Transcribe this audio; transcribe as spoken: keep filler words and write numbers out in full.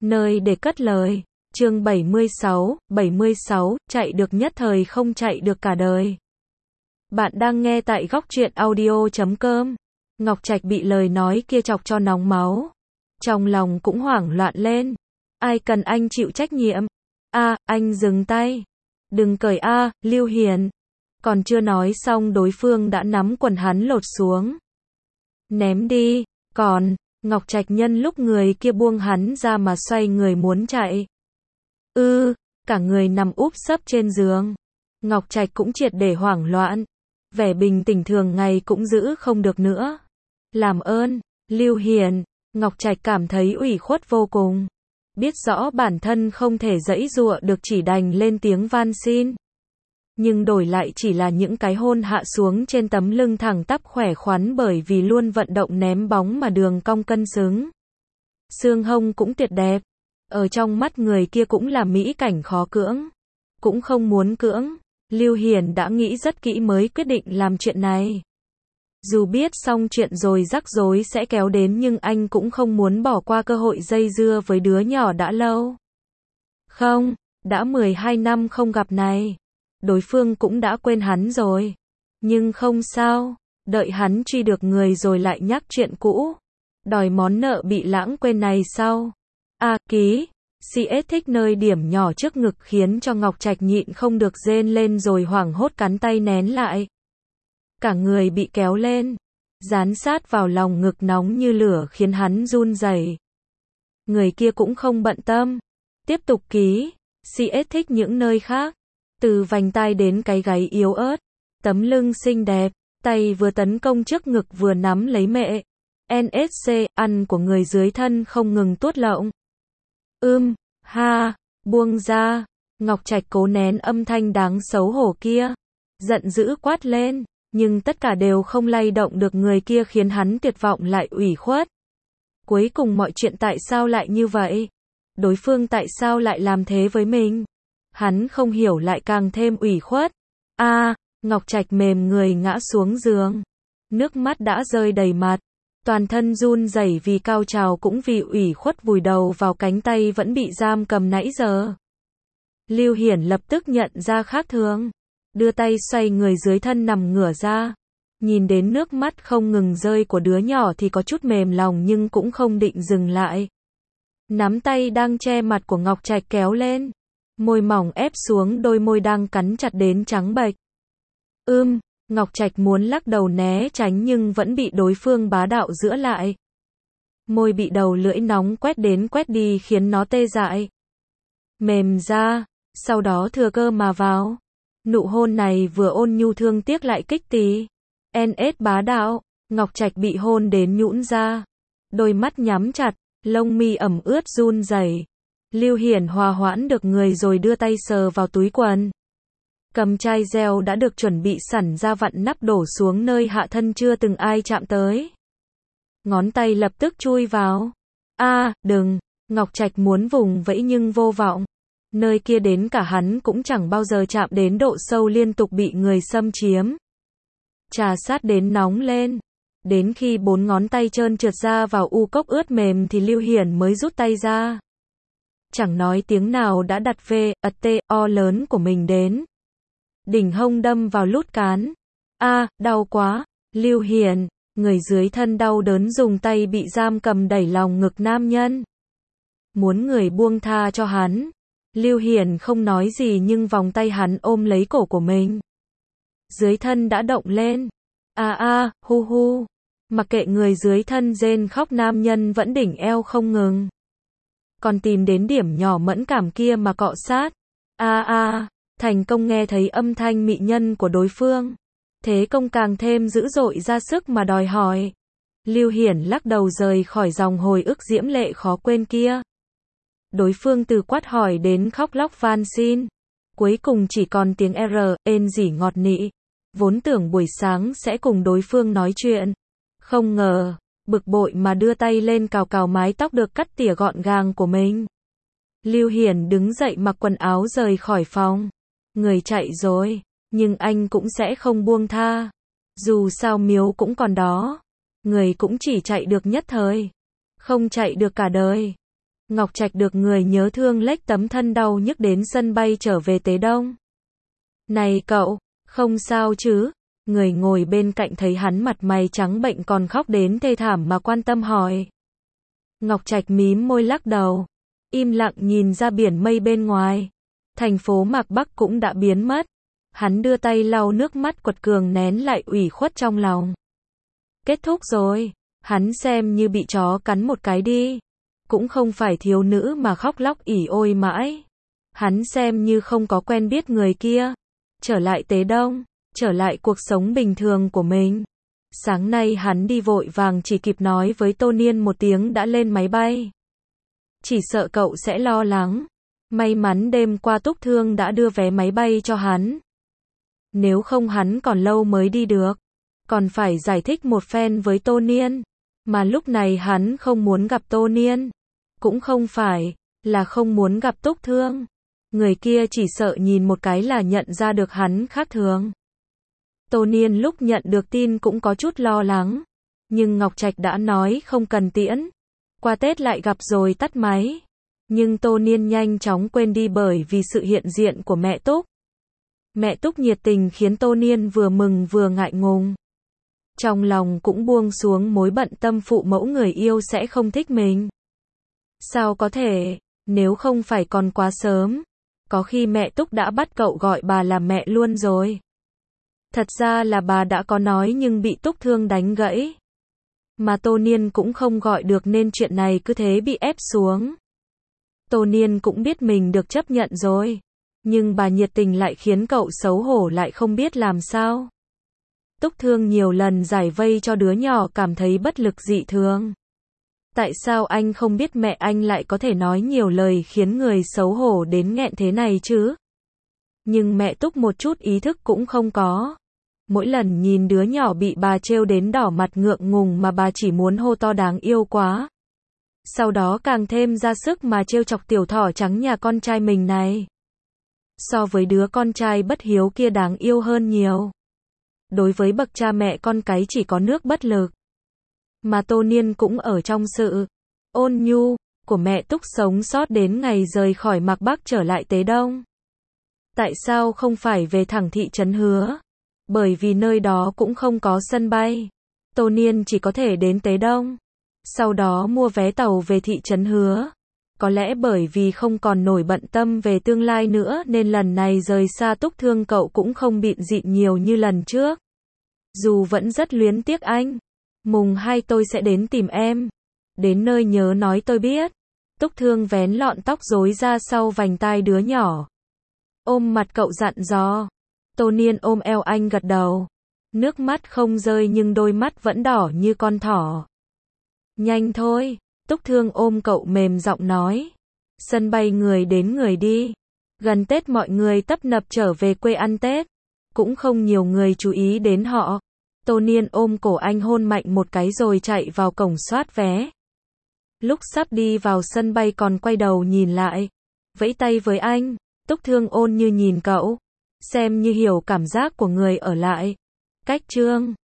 Nơi để cất lời. Chương bảy mươi sáu, bảy mươi sáu, chạy được nhất thời không chạy được cả đời. Bạn đang nghe tại góc truyện audio chấm com. Ngọc Trạch bị lời nói kia chọc cho nóng máu. Trong lòng cũng hoảng loạn lên. Ai cần anh chịu trách nhiệm? A, anh dừng tay. Đừng cởi A, Lưu Hiền. Còn chưa nói xong đối phương đã nắm quần hắn lột xuống. Ném đi. Còn, Ngọc Trạch nhân lúc người kia buông hắn ra mà xoay người muốn chạy. Ư, ừ, cả người nằm úp sấp trên giường. Ngọc Trạch cũng triệt để hoảng loạn. Vẻ bình tĩnh thường ngày cũng giữ không được nữa. Làm ơn, Lưu Hiền. Ngọc Trạch cảm thấy ủy khuất vô cùng. Biết rõ bản thân không thể giãy giụa được chỉ đành lên tiếng van xin. Nhưng đổi lại chỉ là những cái hôn hạ xuống trên tấm lưng thẳng tắp khỏe khoắn bởi vì luôn vận động ném bóng mà đường cong cân xứng. Xương hông cũng tuyệt đẹp. Ở trong mắt người kia cũng là mỹ cảnh khó cưỡng. Cũng không muốn cưỡng. Lưu Hiền đã nghĩ rất kỹ mới quyết định làm chuyện này. Dù biết xong chuyện rồi rắc rối sẽ kéo đến nhưng anh cũng không muốn bỏ qua cơ hội dây dưa với đứa nhỏ đã lâu. Không, đã mười hai năm không gặp này. Đối phương cũng đã quên hắn rồi. Nhưng không sao, đợi hắn truy được người rồi lại nhắc chuyện cũ. Đòi món nợ bị lãng quên này sau. A ký, xê ét thích nơi điểm nhỏ trước ngực khiến cho Ngọc Trạch nhịn không được rên lên rồi hoảng hốt cắn tay nén lại. Cả người bị kéo lên, dán sát vào lòng ngực nóng như lửa khiến hắn run rẩy. Người kia cũng không bận tâm. Tiếp tục ký, xê ét thích những nơi khác. Từ vành tai đến cái gáy yếu ớt, tấm lưng xinh đẹp, tay vừa tấn công trước ngực vừa nắm lấy mẹ. en ét xê, ăn của người dưới thân không ngừng tuốt lộng. Ưm, ha, buông ra. Ngọc Trạch cố nén âm thanh đáng xấu hổ kia. Giận dữ quát lên, nhưng tất cả đều không lay động được người kia khiến hắn tuyệt vọng lại ủy khuất. Cuối cùng mọi chuyện tại sao lại như vậy? Đối phương tại sao lại làm thế với mình? Hắn không hiểu lại càng thêm ủy khuất. A, à, Ngọc Trạch mềm người ngã xuống giường. Nước mắt đã rơi đầy mặt. Toàn thân run rẩy vì cao trào cũng vì ủy khuất vùi đầu vào cánh tay vẫn bị giam cầm nãy giờ. Lưu Hiển lập tức nhận ra khác thường. Đưa tay xoay người dưới thân nằm ngửa ra. Nhìn đến nước mắt không ngừng rơi của đứa nhỏ thì có chút mềm lòng nhưng cũng không định dừng lại. Nắm tay đang che mặt của Ngọc Trạch kéo lên. Môi mỏng ép xuống đôi môi đang cắn chặt đến trắng bệch. Ưm, Ngọc Trạch muốn lắc đầu né tránh nhưng vẫn bị đối phương bá đạo giữa lại. Môi bị đầu lưỡi nóng quét đến quét đi khiến nó tê dại. Mềm ra, sau đó thừa cơ mà vào. Nụ hôn này vừa ôn nhu thương tiếc lại kích tí. en ét bá đạo, Ngọc Trạch bị hôn đến nhũn ra. Đôi mắt nhắm chặt, lông mi ẩm ướt run rẩy. Lưu Hiển hòa hoãn được người rồi đưa tay sờ vào túi quần. Cầm chai gel đã được chuẩn bị sẵn ra vặn nắp đổ xuống nơi hạ thân chưa từng ai chạm tới. Ngón tay lập tức chui vào. A, à, đừng, Ngọc Trạch muốn vùng vẫy nhưng vô vọng. Nơi kia đến cả hắn cũng chẳng bao giờ chạm đến độ sâu liên tục bị người xâm chiếm. Trà sát đến nóng lên. Đến khi bốn ngón tay trơn trượt ra vào u cốc ướt mềm thì Lưu Hiển mới rút tay ra. Chẳng nói tiếng nào đã đặt V, ật T, O lớn của mình đến. Đỉnh hông đâm vào lút cán. A, à, đau quá. Lưu Hiển, người dưới thân đau đớn dùng tay bị giam cầm đẩy lòng ngực nam nhân. Muốn người buông tha cho hắn. Lưu Hiển không nói gì nhưng vòng tay hắn ôm lấy cổ của mình. Dưới thân đã động lên. A a, hu hu. Mặc kệ người dưới thân rên khóc nam nhân vẫn đỉnh eo không ngừng. Còn tìm đến điểm nhỏ mẫn cảm kia mà cọ sát. A a, thành công nghe thấy âm thanh mị nhân của đối phương. Thế công càng thêm dữ dội ra sức mà đòi hỏi. Lưu Hiển lắc đầu rời khỏi dòng hồi ức diễm lệ khó quên kia. Đối phương từ quát hỏi đến khóc lóc van xin. Cuối cùng chỉ còn tiếng R, ên rỉ ngọt nị. Vốn tưởng buổi sáng sẽ cùng đối phương nói chuyện. Không ngờ, bực bội mà đưa tay lên cào cào mái tóc được cắt tỉa gọn gàng của mình. Lưu Hiển đứng dậy mặc quần áo rời khỏi phòng. Người chạy rồi, nhưng anh cũng sẽ không buông tha. Dù sao miếu cũng còn đó. Người cũng chỉ chạy được nhất thời. Không chạy được cả đời. Ngọc Trạch được người nhớ thương lếch tấm thân đau nhức đến sân bay trở về Tế Đông. Này cậu, không sao chứ? Người ngồi bên cạnh thấy hắn mặt mày trắng bệnh còn khóc đến thê thảm mà quan tâm hỏi. Ngọc Trạch mím môi lắc đầu, im lặng nhìn ra biển mây bên ngoài. Thành phố Mạc Bắc cũng đã biến mất. Hắn đưa tay lau nước mắt quật cường nén lại ủy khuất trong lòng. Kết thúc rồi, hắn xem như bị chó cắn một cái đi. Cũng không phải thiếu nữ mà khóc lóc ỉ ôi mãi. Hắn xem như không có quen biết người kia. Trở lại Tế Đông, trở lại cuộc sống bình thường của mình. Sáng nay hắn đi vội vàng chỉ kịp nói với Tô Niên một tiếng đã lên máy bay. Chỉ sợ cậu sẽ lo lắng. May mắn đêm qua Túc Thương đã đưa vé máy bay cho hắn. Nếu không hắn còn lâu mới đi được. Còn phải giải thích một phen với Tô Niên. Mà lúc này hắn không muốn gặp Tô Niên. Cũng không phải là không muốn gặp Túc Thương. Người kia chỉ sợ nhìn một cái là nhận ra được hắn khác thường. Tô Niên lúc nhận được tin cũng có chút lo lắng. Nhưng Ngọc Trạch đã nói không cần tiễn. Qua Tết lại gặp rồi tắt máy. Nhưng Tô Niên nhanh chóng quên đi bởi vì sự hiện diện của mẹ Túc. Mẹ Túc nhiệt tình khiến Tô Niên vừa mừng vừa ngại ngùng. Trong lòng cũng buông xuống mối bận tâm phụ mẫu người yêu sẽ không thích mình. Sao có thể, nếu không phải còn quá sớm. Có khi mẹ Túc đã bắt cậu gọi bà là mẹ luôn rồi. Thật ra là bà đã có nói nhưng bị Túc Thương đánh gãy. Mà Tô Niên cũng không gọi được nên chuyện này cứ thế bị ép xuống. Tô Niên cũng biết mình được chấp nhận rồi. Nhưng bà nhiệt tình lại khiến cậu xấu hổ lại không biết làm sao. Túc Thương nhiều lần giải vây cho đứa nhỏ cảm thấy bất lực dị thường. Tại sao anh không biết mẹ anh lại có thể nói nhiều lời khiến người xấu hổ đến nghẹn thế này chứ? Nhưng mẹ Túc một chút ý thức cũng không có. Mỗi lần nhìn đứa nhỏ bị bà trêu đến đỏ mặt ngượng ngùng mà bà chỉ muốn hô to đáng yêu quá. Sau đó càng thêm ra sức mà trêu chọc tiểu thỏ trắng nhà con trai mình này. So với đứa con trai bất hiếu kia đáng yêu hơn nhiều. Đối với bậc cha mẹ con cái chỉ có nước bất lực. Mà Tô Niên cũng ở trong sự ôn nhu của mẹ Túc sống sót đến ngày rời khỏi Mạc Bắc trở lại Tế Đông. Tại sao không phải về thẳng thị trấn Hứa? Bởi vì nơi đó cũng không có sân bay. Tô Niên chỉ có thể đến Tế Đông. Sau đó mua vé tàu về thị trấn Hứa. Có lẽ bởi vì không còn nổi bận tâm về tương lai nữa nên lần này rời xa Túc Thương cậu cũng không bịn dịn nhiều như lần trước. Dù vẫn rất luyến tiếc anh. Mùng hai tôi sẽ đến tìm em. Đến nơi nhớ nói tôi biết. Túc Thương vén lọn tóc rối ra sau vành tai đứa nhỏ. Ôm mặt cậu dặn dò. Tô Niên ôm eo anh gật đầu. Nước mắt không rơi nhưng đôi mắt vẫn đỏ như con thỏ. Nhanh thôi. Túc Thương ôm cậu mềm giọng nói. Sân bay người đến người đi. Gần Tết mọi người tấp nập trở về quê ăn Tết. Cũng không nhiều người chú ý đến họ. Tô Niên ôm cổ anh hôn mạnh một cái rồi chạy vào cổng soát vé. Lúc sắp đi vào sân bay còn quay đầu nhìn lại. Vẫy tay với anh. Túc Thương ôn như nhìn cậu. Xem như hiểu cảm giác của người ở lại. Cách chương